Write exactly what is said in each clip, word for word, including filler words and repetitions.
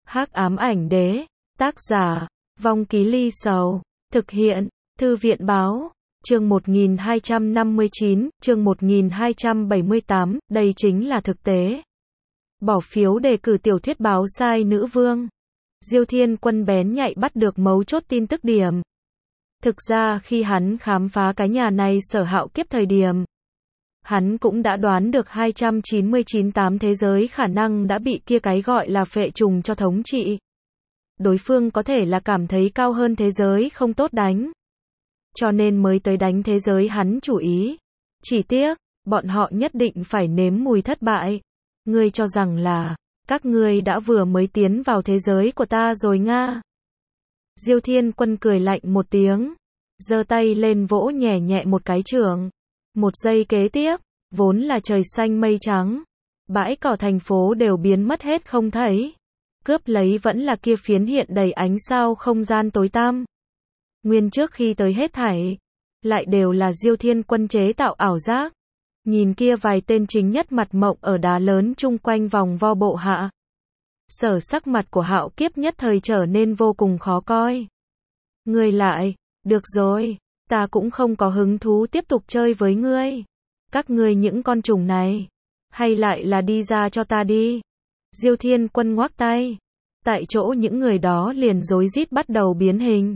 Hắc ám ảnh đế, tác giả, Vong Ký Ly Sầu, thực hiện, Thư viện báo, chương một nghìn hai trăm năm mươi chín, chương một nghìn hai trăm bảy mươi tám, đây chính là thực tế. Bỏ phiếu đề cử tiểu thuyết báo sai nữ vương. Diêu Thiên Quân bén nhạy bắt được mấu chốt tin tức điểm. Thực ra khi hắn khám phá cái nhà này Sở Hạo Kiếp thời điểm, hắn cũng đã đoán được hai trăm chín mươi chín tám thế giới khả năng đã bị kia cái gọi là phệ trùng cho thống trị. Đối phương có thể là cảm thấy cao hơn thế giới không tốt đánh, cho nên mới tới đánh thế giới hắn chủ ý. Chỉ tiếc, bọn họ nhất định phải nếm mùi thất bại. Ngươi cho rằng là, các ngươi đã vừa mới tiến vào thế giới của ta rồi nga. Diêu Thiên Quân cười lạnh một tiếng, giơ tay lên vỗ nhẹ nhẹ một cái chưởng. Một giây kế tiếp, vốn là trời xanh mây trắng, bãi cỏ thành phố đều biến mất hết không thấy. Cướp lấy vẫn là kia phiến hiện đầy ánh sao không gian tối tăm. Nguyên trước khi tới hết thảy, lại đều là Diêu Thiên Quân chế tạo ảo giác. Nhìn kia vài tên chính nhất mặt mộng ở đá lớn chung quanh vòng vo bộ hạ. Sở sắc mặt của Hạo Kiếp nhất thời trở nên vô cùng khó coi. Ngươi lại, được rồi, ta cũng không có hứng thú tiếp tục chơi với ngươi. Các ngươi những con trùng này, hay lại là đi ra cho ta đi. Diêu Thiên Quân ngoác tay, tại chỗ những người đó liền rối rít bắt đầu biến hình.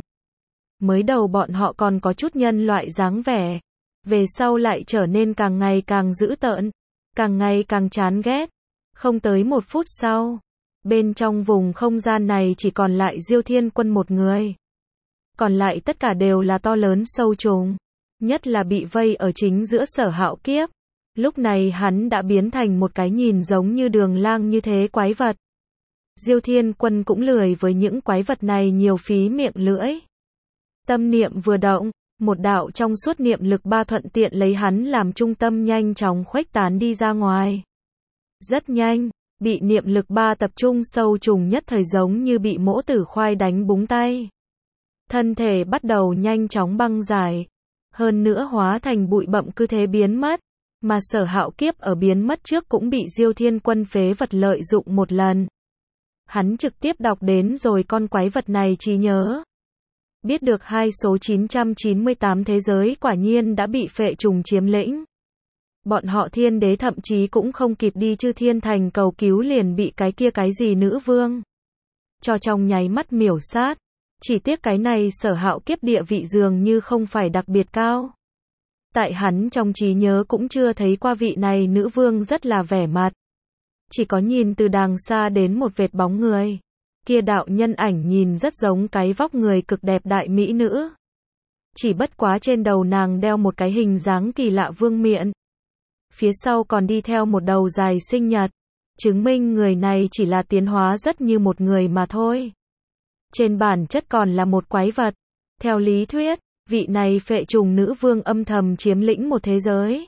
Mới đầu bọn họ còn có chút nhân loại dáng vẻ, về sau lại trở nên càng ngày càng dữ tợn, càng ngày càng chán ghét. Không tới một phút sau, bên trong vùng không gian này chỉ còn lại Diêu Thiên Quân một người. Còn lại tất cả đều là to lớn sâu trùng, nhất là bị vây ở chính giữa Sở Hạo Kiếp. Lúc này hắn đã biến thành một cái nhìn giống như đường lang như thế quái vật. Diêu Thiên Quân cũng lười với những quái vật này nhiều phí miệng lưỡi. Tâm niệm vừa động, một đạo trong suốt niệm lực ba thuận tiện lấy hắn làm trung tâm nhanh chóng khuếch tán đi ra ngoài. Rất nhanh, bị niệm lực ba tập trung sâu trùng nhất thời giống như bị mỗ tử khoai đánh búng tay. Thân thể bắt đầu nhanh chóng băng giải, hơn nữa hóa thành bụi bặm cứ thế biến mất, mà Sở Hạo Kiếp ở biến mất trước cũng bị Diêu Thiên Quân phế vật lợi dụng một lần. Hắn trực tiếp đọc đến rồi con quái vật này trí nhớ. Biết được hai số chín trăm chín mươi tám thế giới quả nhiên đã bị phệ trùng chiếm lĩnh. Bọn họ thiên đế thậm chí cũng không kịp đi Chư Thiên Thành cầu cứu liền bị cái kia cái gì nữ vương cho trong nháy mắt miểu sát. Chỉ tiếc cái này Sở Hạo Kiếp địa vị dường như không phải đặc biệt cao. Tại hắn trong trí nhớ cũng chưa thấy qua vị này nữ vương rất là vẻ mặt. Chỉ có nhìn từ đàng xa đến một vệt bóng người. Kia đạo nhân ảnh nhìn rất giống cái vóc người cực đẹp đại mỹ nữ. Chỉ bất quá trên đầu nàng đeo một cái hình dáng kỳ lạ vương miện. Phía sau còn đi theo một đầu dài sinh nhật. Chứng minh người này chỉ là tiến hóa rất như một người mà thôi. Trên bản chất còn là một quái vật. Theo lý thuyết, vị này phệ trùng nữ vương âm thầm chiếm lĩnh một thế giới.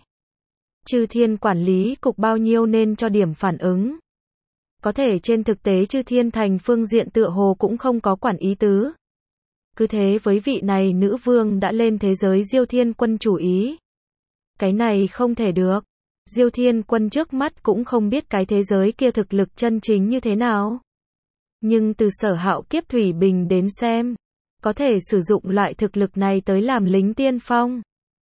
Chư Thiên quản lý cục bao nhiêu nên cho điểm phản ứng. Có thể trên thực tế Chư Thiên Thành phương diện tựa hồ cũng không có quản ý tứ. Cứ thế với vị này nữ vương đã lên thế giới Diêu Thiên Quân chủ ý. Cái này không thể được. Diêu Thiên Quân trước mắt cũng không biết cái thế giới kia thực lực chân chính như thế nào. Nhưng từ Sở Hạo Kiếp thủy bình đến xem, có thể sử dụng loại thực lực này tới làm lính tiên phong.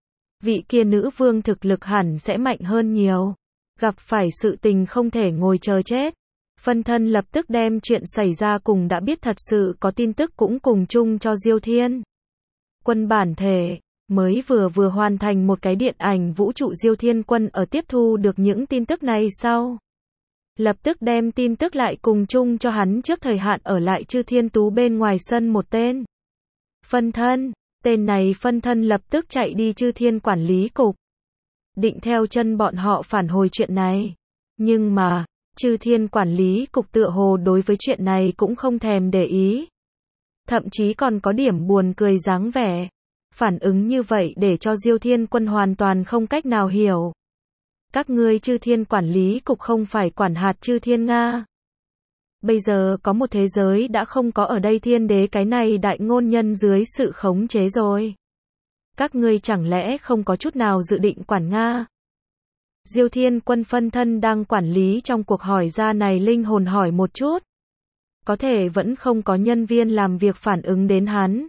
Vị kia nữ vương thực lực hẳn sẽ mạnh hơn nhiều. Gặp phải sự tình không thể ngồi chờ chết. Phân thân lập tức đem chuyện xảy ra cùng đã biết thật sự có tin tức cũng cùng chung cho Diêu Thiên Quân bản thể. Mới vừa vừa hoàn thành một cái điện ảnh vũ trụ Diêu Thiên Quân ở tiếp thu được những tin tức này sau. Lập tức đem tin tức lại cùng chung cho hắn trước thời hạn ở lại Chư Thiên Tú bên ngoài sân một tên. Phân thân, tên này phân thân lập tức chạy đi Chư Thiên quản lý cục. Định theo chân bọn họ phản hồi chuyện này. Nhưng mà, Chư Thiên quản lý cục tựa hồ đối với chuyện này cũng không thèm để ý. Thậm chí còn có điểm buồn cười dáng vẻ. Phản ứng như vậy để cho Diêu Thiên Quân hoàn toàn không cách nào hiểu. Các ngươi Chư Thiên quản lý cục không phải quản hạt Chư Thiên Nga. Bây giờ có một thế giới đã không có ở đây thiên đế cái này đại ngôn nhân dưới sự khống chế rồi. Các ngươi chẳng lẽ không có chút nào dự định quản Nga? Diêu Thiên Quân phân thân đang quản lý trong cuộc hỏi ra này linh hồn hỏi một chút. có thể vẫn không có nhân viên làm việc phản ứng đến hắn.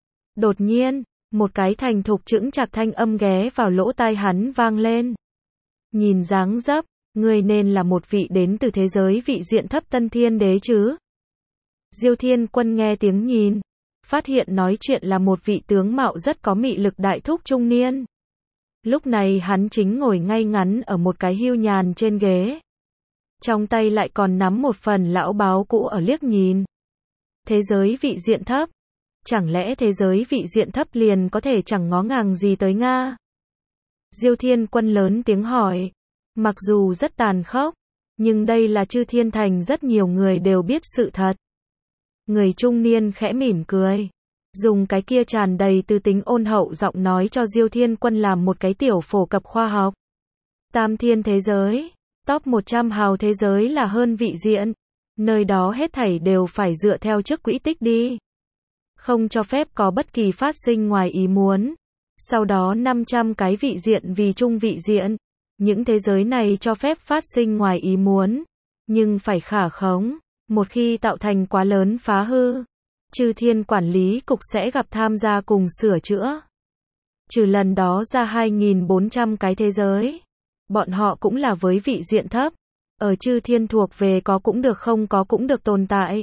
Đột nhiên, một cái thành thục chững chạc thanh âm ghé vào lỗ tai hắn vang lên. Nhìn dáng dấp, ngươi nên là một vị đến từ thế giới vị diện thấp tân thiên đế chứ. Diêu Thiên Quân nghe tiếng nhìn, phát hiện nói chuyện là một vị tướng mạo rất có mị lực đại thúc trung niên. Lúc này hắn chính ngồi ngay ngắn ở một cái hưu nhàn trên ghế. Trong tay lại còn nắm một phần lão báo cũ ở liếc nhìn. Thế giới vị diện thấp. Chẳng lẽ thế giới vị diện thấp liền có thể chẳng ngó ngàng gì tới Nga? Diêu Thiên Quân lớn tiếng hỏi. Mặc dù rất tàn khốc, nhưng đây là Chư Thiên Thành rất nhiều người đều biết sự thật. Người trung niên khẽ mỉm cười, dùng cái kia tràn đầy tư tính ôn hậu giọng nói cho Diêu Thiên Quân làm một cái tiểu phổ cập khoa học. Tam thiên thế giới, top một trăm hào thế giới là hơn vị diện, nơi đó hết thảy đều phải dựa theo trước quỹ tích đi. Không cho phép có bất kỳ phát sinh ngoài ý muốn. Sau đó năm trăm cái vị diện vì chung vị diện, những thế giới này cho phép phát sinh ngoài ý muốn, nhưng phải khả khống. Một khi tạo thành quá lớn phá hư, Chư Thiên quản lý cục sẽ gặp tham gia cùng sửa chữa. Trừ lần đó ra hai nghìn bốn trăm cái thế giới, bọn họ cũng là với vị diện thấp, ở Chư Thiên thuộc về có cũng được không có cũng được tồn tại.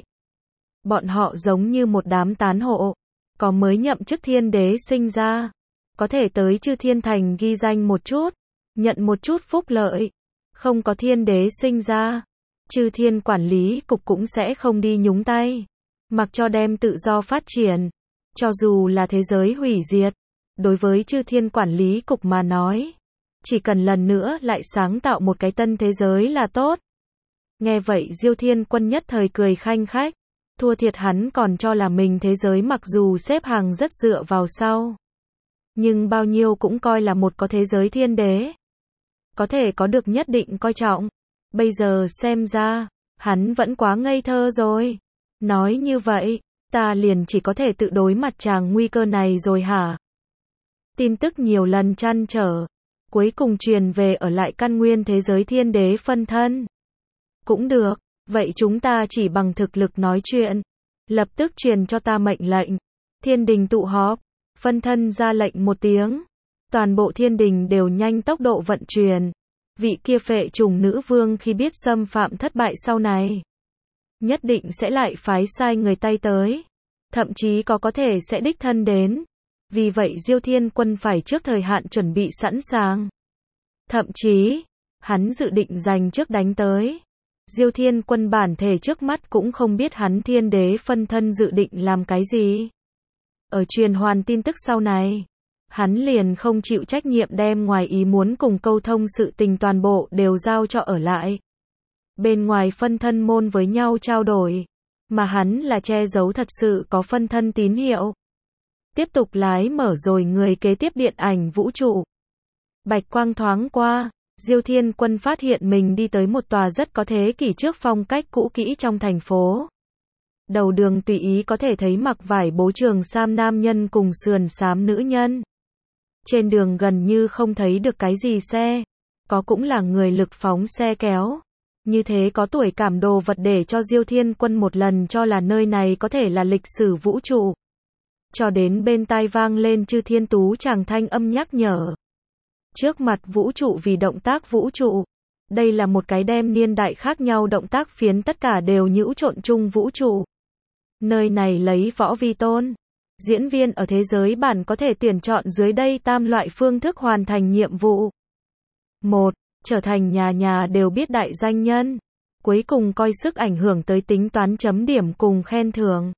Bọn họ giống như một đám tán hộ, có mới nhậm chức thiên đế sinh ra, có thể tới Chư Thiên Thành ghi danh một chút, nhận một chút phúc lợi, không có thiên đế sinh ra. Chư Thiên quản lý cục cũng sẽ không đi nhúng tay, mặc cho đem tự do phát triển. Cho dù là thế giới hủy diệt, đối với Chư Thiên quản lý cục mà nói, chỉ cần lần nữa lại sáng tạo một cái tân thế giới là tốt. Nghe vậy Diêu Thiên Quân nhất thời cười khanh khách, thua thiệt hắn còn cho là mình thế giới mặc dù xếp hàng rất dựa vào sau, nhưng bao nhiêu cũng coi là một có thế giới thiên đế, có thể có được nhất định coi trọng. Bây giờ xem ra, hắn vẫn quá ngây thơ rồi. Nói như vậy, ta liền chỉ có thể tự đối mặt tràng nguy cơ này rồi hả? Tin tức nhiều lần trăn trở, cuối cùng truyền về ở lại căn nguyên thế giới thiên đế phân thân. Cũng được, vậy chúng ta chỉ bằng thực lực nói chuyện. Lập tức truyền cho ta mệnh lệnh. Thiên đình tụ họp, phân thân ra lệnh một tiếng. Toàn bộ thiên đình đều nhanh tốc độ vận chuyển. Vị kia phệ trùng nữ vương khi biết xâm phạm thất bại sau này, nhất định sẽ lại phái sai người tay tới. Thậm chí có có thể sẽ đích thân đến. Vì vậy Diêu Thiên Quân phải trước thời hạn chuẩn bị sẵn sàng. Thậm chí, hắn dự định dành trước đánh tới. Diêu Thiên Quân bản thể trước mắt cũng không biết hắn thiên đế phân thân dự định làm cái gì. Ở truyền hoàn tin tức sau này, hắn liền không chịu trách nhiệm đem ngoài ý muốn cùng câu thông sự tình toàn bộ đều giao cho ở lại. Bên ngoài phân thân môn với nhau trao đổi, mà hắn là che giấu thật sự có phân thân tín hiệu. Tiếp tục lái mở rồi người kế tiếp điện ảnh vũ trụ. Bạch quang thoáng qua, Diêu Thiên Quân phát hiện mình đi tới một tòa rất có thế kỷ trước phong cách cũ kỹ trong thành phố. Đầu đường tùy ý có thể thấy mặc vải bố trường sam nam nhân cùng sườn xám nữ nhân. Trên đường gần như không thấy được cái gì xe, có cũng là người lực phóng xe kéo. Như thế có tuổi cảm đồ vật để cho Diêu Thiên Quân một lần cho là nơi này có thể là lịch sử vũ trụ. Cho đến bên tai vang lên Chư Thiên Tú chàng thanh âm nhắc nhở. Trước mặt vũ trụ vì động tác vũ trụ. Đây là một cái đem niên đại khác nhau động tác phiến tất cả đều nhũ trộn chung vũ trụ. Nơi này lấy võ vi tôn. Diễn viên ở thế giới bản có thể tuyển chọn dưới đây tam loại phương thức hoàn thành nhiệm vụ. một. Trở thành nhà nhà đều biết đại danh nhân. Cuối cùng coi sức ảnh hưởng tới tính toán chấm điểm cùng khen thưởng.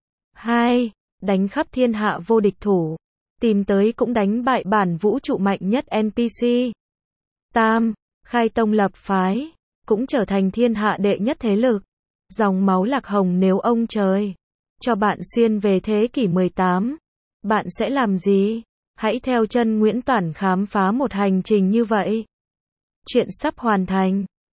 hai. Đánh khắp thiên hạ vô địch thủ. Tìm tới cũng đánh bại bản vũ trụ mạnh nhất en pê xê. tam. Khai tông lập phái. Cũng trở thành thiên hạ đệ nhất thế lực. Dòng máu lạc hồng nếu ông trời cho bạn xuyên về thế kỷ mười tám, bạn sẽ làm gì? Hãy theo chân Nguyễn Toản khám phá một hành trình như vậy. Chuyện sắp hoàn thành.